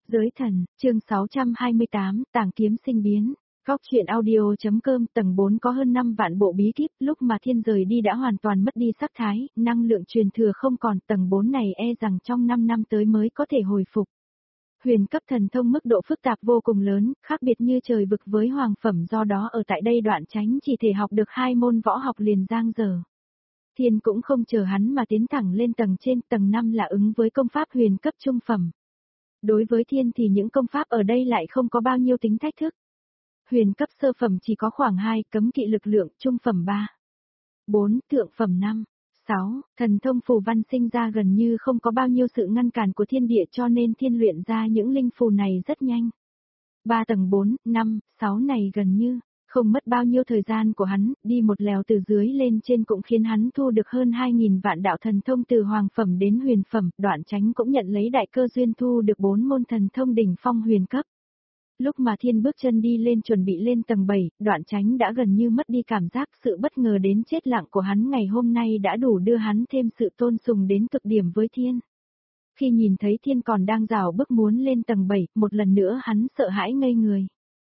Giới thần, chương 628, tàng kiếm sinh biến. Góc truyện audio.com tầng 4 có hơn 5 vạn bộ bí kíp, lúc mà thiên rời đi đã hoàn toàn mất đi sắc thái, năng lượng truyền thừa không còn, tầng 4 này e rằng trong 5 năm tới mới có thể hồi phục. Huyền cấp thần thông mức độ phức tạp vô cùng lớn, khác biệt như trời vực với hoàng phẩm, do đó ở tại đây Đoạn Chánh chỉ thể học được 2 môn võ học liền giang dở. Thiên cũng không chờ hắn mà tiến thẳng lên tầng trên, tầng 5 là ứng với công pháp huyền cấp trung phẩm. Đối với Thiên thì những công pháp ở đây lại không có bao nhiêu tính thách thức. Huyền cấp sơ phẩm chỉ có khoảng 2, cấm kỵ lực lượng, trung phẩm 3, 4, thượng phẩm 5, 6, thần thông phù văn sinh ra gần như không có bao nhiêu sự ngăn cản của thiên địa, cho nên Thiên luyện ra những linh phù này rất nhanh. 3 tầng 4, 5, 6 này gần như không mất bao nhiêu thời gian của hắn, đi một lèo từ dưới lên trên cũng khiến hắn thu được hơn 2.000 vạn đạo thần thông từ hoàng phẩm đến huyền phẩm. Đoạn Chánh cũng nhận lấy đại cơ duyên thu được 4 môn thần thông đỉnh phong huyền cấp. Lúc mà Thiên bước chân đi lên chuẩn bị lên tầng 7, Đoạn Chánh đã gần như mất đi cảm giác, sự bất ngờ đến chết lặng của hắn ngày hôm nay đã đủ đưa hắn thêm sự tôn sùng đến cực điểm với Thiên. Khi nhìn thấy Thiên còn đang rảo bước muốn lên tầng 7, một lần nữa hắn sợ hãi ngây người.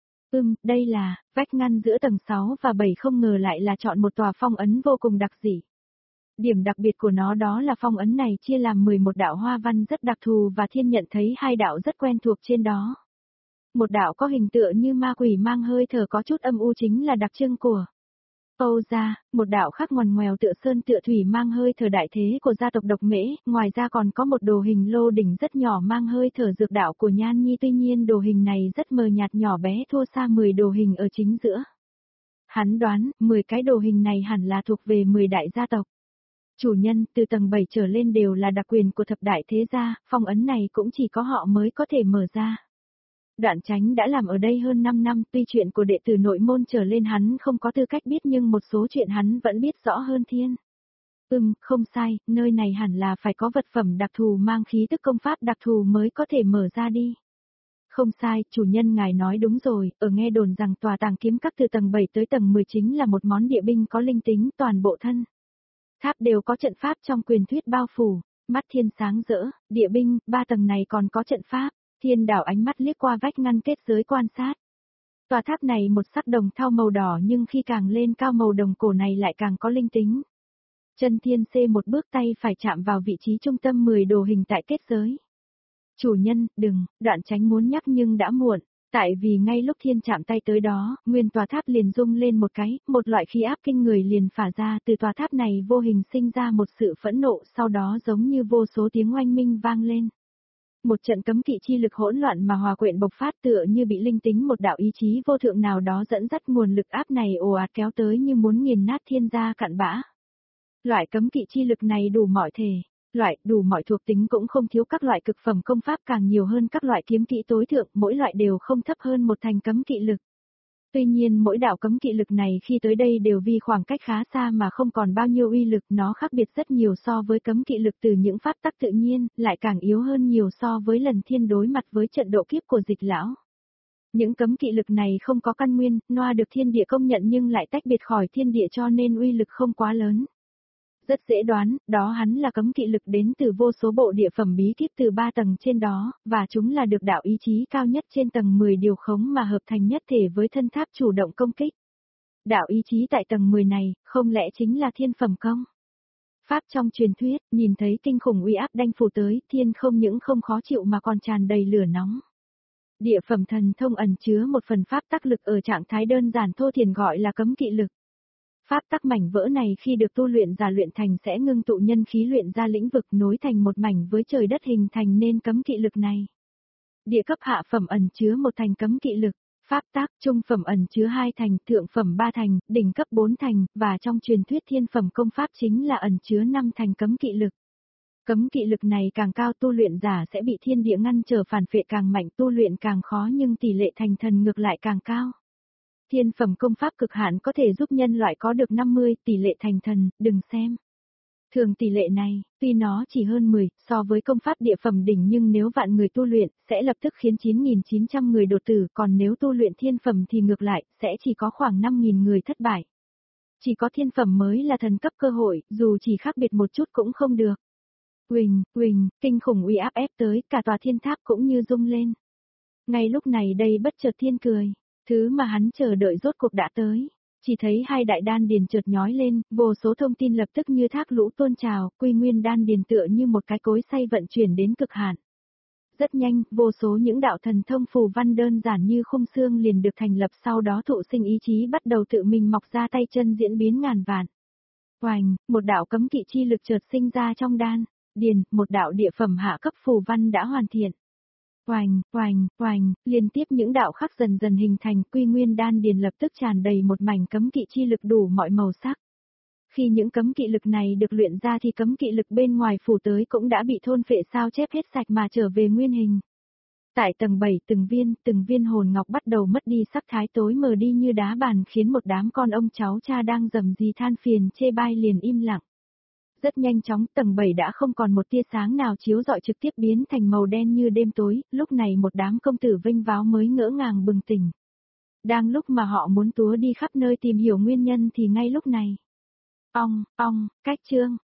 Đây là, vách ngăn giữa tầng 6 và 7 không ngờ lại là chọn một tòa phong ấn vô cùng đặc dị. Điểm đặc biệt của nó đó là phong ấn này chia làm 11 đạo hoa văn rất đặc thù và Thiên nhận thấy 2 đạo rất quen thuộc trên đó. Một đạo có hình tựa như ma quỷ mang hơi thở có chút âm u chính là đặc trưng của Âu gia, một đạo khác ngoằn ngoèo tựa sơn tựa thủy mang hơi thở đại thế của gia tộc Độc Mễ, ngoài ra còn có một đồ hình lô đỉnh rất nhỏ mang hơi thở dược đạo của Nhan Nhi, tuy nhiên đồ hình này rất mờ nhạt nhỏ bé thua xa 10 đồ hình ở chính giữa. Hắn đoán, 10 cái đồ hình này hẳn là thuộc về 10 đại gia tộc. Chủ nhân, từ tầng 7 trở lên đều là đặc quyền của thập đại thế gia, phong ấn này cũng chỉ có họ mới có thể mở ra. Đoạn Chánh đã làm ở đây hơn 5 năm, tuy chuyện của đệ tử nội môn trở lên hắn không có tư cách biết nhưng một số chuyện hắn vẫn biết rõ hơn Thiên. Không sai, nơi này hẳn là phải có vật phẩm đặc thù mang khí tức công pháp đặc thù mới có thể mở ra đi. Không sai, chủ nhân ngài nói đúng rồi, ở nghe đồn rằng tòa tàng kiếm các từ tầng 7 tới tầng 10 chính là một món địa binh có linh tính, toàn bộ thân tháp đều có trận pháp trong truyền thuyết bao phủ. Mắt Thiên sáng rỡ, địa binh, 3 tầng này còn có trận pháp. Thiên đảo ánh mắt liếc qua vách ngăn kết giới quan sát. Tòa tháp này một sắc đồng thau màu đỏ nhưng khi càng lên cao màu đồng cổ này lại càng có linh tính. Chân Thiên xê một bước tay phải chạm vào vị trí trung tâm 10 đồ hình tại kết giới. Chủ nhân, đừng, Đoạn Chánh muốn nhắc nhưng đã muộn, tại vì ngay lúc Thiên chạm tay tới đó, nguyên tòa tháp liền rung lên một cái, một loại khí áp kinh người liền phả ra từ tòa tháp này, vô hình sinh ra một sự phẫn nộ, sau đó giống như vô số tiếng oanh minh vang lên. Một trận cấm kỵ chi lực hỗn loạn mà hòa quyện bộc phát tựa như bị linh tính một đạo ý chí vô thượng nào đó dẫn dắt, nguồn lực áp này ồ ạt kéo tới như muốn nghiền nát Thiên gia cặn bã. Loại cấm kỵ chi lực này đủ mọi thể, đủ mọi thuộc tính, cũng không thiếu các loại cực phẩm công pháp, càng nhiều hơn các loại kiếm kỹ tối thượng, mỗi loại đều không thấp hơn một thành cấm kỵ lực. Tuy nhiên mỗi đạo cấm kỵ lực này khi tới đây đều vì khoảng cách khá xa mà không còn bao nhiêu uy lực, nó khác biệt rất nhiều so với cấm kỵ lực từ những pháp tắc tự nhiên, lại càng yếu hơn nhiều so với lần Thiên đối mặt với trận độ kiếp của Dịch lão. Những cấm kỵ lực này không có căn nguyên, noa được thiên địa công nhận nhưng lại tách biệt khỏi thiên địa cho nên uy lực không quá lớn. Rất dễ đoán, đó hắn là cấm kỵ lực đến từ vô số bộ địa phẩm bí kíp từ 3 tầng trên đó, và chúng là được đạo ý chí cao nhất trên tầng 10 điều khống mà hợp thành nhất thể với thân tháp chủ động công kích. Đạo ý chí tại tầng 10 này, không lẽ chính là thiên phẩm công pháp trong truyền thuyết? Nhìn thấy kinh khủng uy áp đanh phủ tới, Thiên không những không khó chịu mà còn tràn đầy lửa nóng. Địa phẩm thần thông ẩn chứa một phần pháp tắc lực ở trạng thái đơn giản thô thiển gọi là cấm kỵ lực. Pháp tắc mảnh vỡ này khi được tu luyện giả luyện thành sẽ ngưng tụ nhân khí luyện ra lĩnh vực nối thành một mảnh với trời đất hình thành nên cấm kỵ lực này. Địa cấp hạ phẩm ẩn chứa một thành cấm kỵ lực, pháp tắc trung phẩm ẩn chứa 2 thành, thượng phẩm 3 thành, đỉnh cấp 4 thành, và trong truyền thuyết thiên phẩm công pháp chính là ẩn chứa 5 thành cấm kỵ lực. Cấm kỵ lực này càng cao tu luyện giả sẽ bị thiên địa ngăn trở, phản phệ càng mạnh, tu luyện càng khó nhưng tỷ lệ thành thần ngược lại càng cao. Thiên phẩm công pháp cực hạn có thể giúp nhân loại có được 50 tỷ lệ thành thần, đừng xem thường tỷ lệ này, tuy nó chỉ hơn 10 so với công pháp địa phẩm đỉnh nhưng nếu vạn người tu luyện, sẽ lập tức khiến 9.900 người đột tử, còn nếu tu luyện thiên phẩm thì ngược lại, sẽ chỉ có khoảng 5.000 người thất bại. Chỉ có thiên phẩm mới là thần cấp cơ hội, dù chỉ khác biệt một chút cũng không được. Uỳnh, kinh khủng uy áp ép tới, cả tòa thiên tháp cũng như rung lên. Ngay lúc này đây bất chợt thiên cười, thứ mà hắn chờ đợi rốt cuộc đã tới. Chỉ thấy hai đại đan điền chợt nhói lên, vô số thông tin lập tức như thác lũ tuôn trào, quy nguyên đan điền tựa như một cái cối xay vận chuyển đến cực hạn. Rất nhanh, vô số những đạo thần thông phù văn đơn giản như khung xương liền được thành lập, sau đó thụ sinh ý chí bắt đầu tự mình mọc ra tay chân diễn biến ngàn vạn. Oành, một đạo cấm kỵ chi lực chợt sinh ra trong đan điền, một đạo địa phẩm hạ cấp phù văn đã hoàn thiện. Oành, oành, oành, liên tiếp những đạo khắc dần dần hình thành, quy nguyên đan điền lập tức tràn đầy một mảnh cấm kỵ chi lực đủ mọi màu sắc. Khi những cấm kỵ lực này được luyện ra thì cấm kỵ lực bên ngoài phủ tới cũng đã bị thôn phệ sao chép hết sạch mà trở về nguyên hình. Tại tầng 7 từng viên hồn ngọc bắt đầu mất đi sắc thái, tối mờ đi như đá bàn, khiến một đám con ông cháu cha đang rầm rì than phiền chê bai liền im lặng. Rất nhanh chóng tầng 7 đã không còn một tia sáng nào chiếu rọi, trực tiếp biến thành màu đen như đêm tối, lúc này một đám công tử vênh váo mới ngỡ ngàng bừng tỉnh. Đang lúc mà họ muốn túa đi khắp nơi tìm hiểu nguyên nhân thì ngay lúc này. Ong, cách chương.